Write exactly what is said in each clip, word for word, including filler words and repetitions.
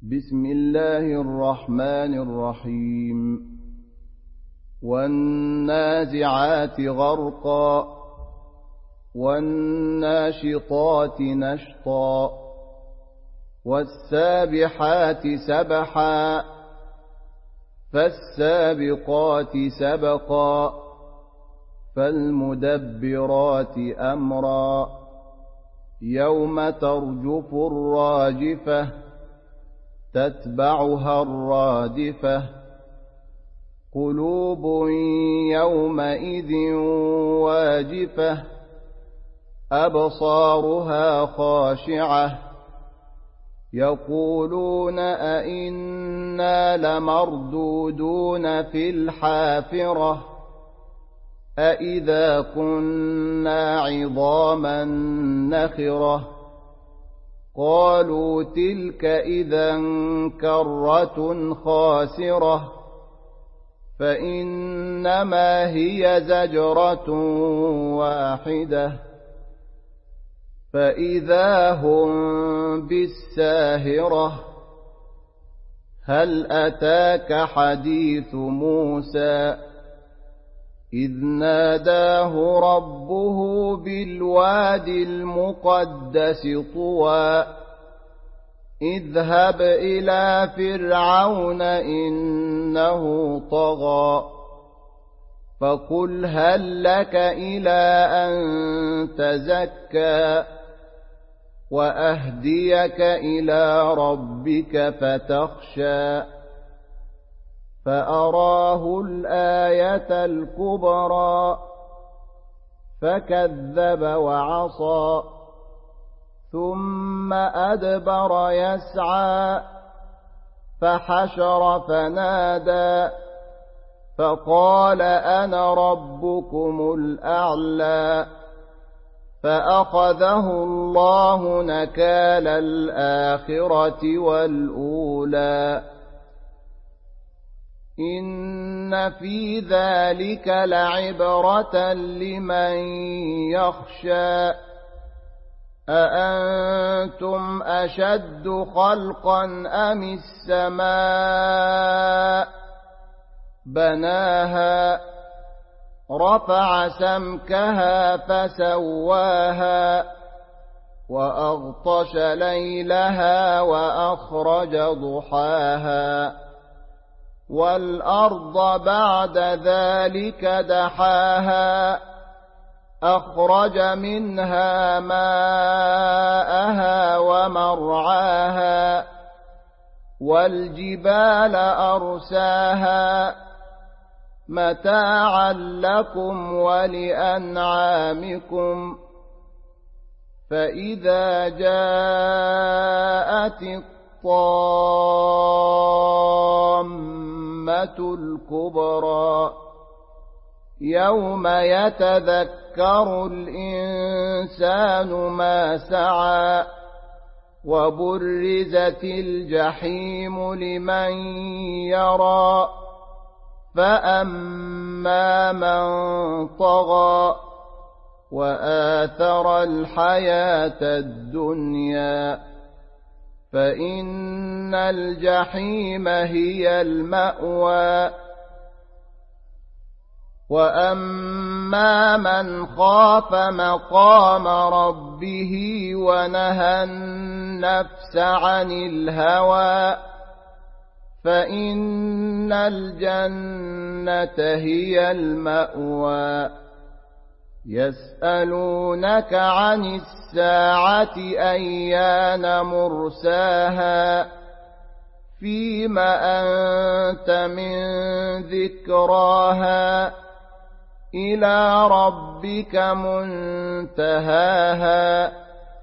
بسم الله الرحمن الرحيم والنازعات غرقا والناشطات نشطا والسابحات سبحا فالسابقات سبقا فالمدبرات أمرا يوم ترجف الراجفة تتبعها الرادفة قلوب يومئذ واجفة أبصارها خاشعة يقولون أئنا لمردودون في الحافرة أئذا كنا عظاما نخرة قالوا تلك إذا كرة خاسرة فإنما هي زجرة واحدة فإذا هم بالساهرة هل أتاك حديث موسى إذ ناداه ربه بالواد المقدس طوى اذهب إلى فرعون إنه طغى فقل هل لك إلى أن تزكى وأهديك إلى ربك فتخشى فأراه الآية الكبرى فكذب وعصى ثم أدبر يسعى فحشر فنادى فقال أنا ربكم الأعلى فأخذه الله نكال الآخرة والأولى إن في ذلك لعبرة لمن يخشى أأنتم أشد خلقا أم السماء بناها رفع سمكها فسواها وأغطش ليلها وأخرج ضحاها والأرض بعد ذلك دحاها أخرج منها ماءها ومرعاها والجبال أرساها متاعا لكم ولأنعامكم فإذا جاءت الطامة الكبرى يوم يتذكر الإنسان ما سعى وبرزت الجحيم لمن يرى فأما من طغى وآثر الحياة الدنيا فإن الجحيم هي المأوى وأما من خاف مقام ربه ونهى النفس عن الهوى فإن الجنة هي المأوى يسألونك عن الساعة أيان مرساها فيم أنت من ذكراها إلى ربك منتهاها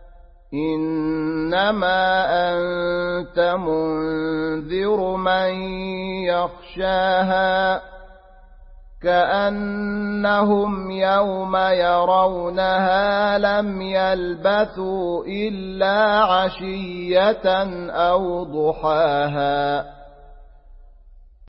إنما أنت منذر من يخشاها كأنهم يوم يرونها لم يلبثوا إلا عشية أو ضحاها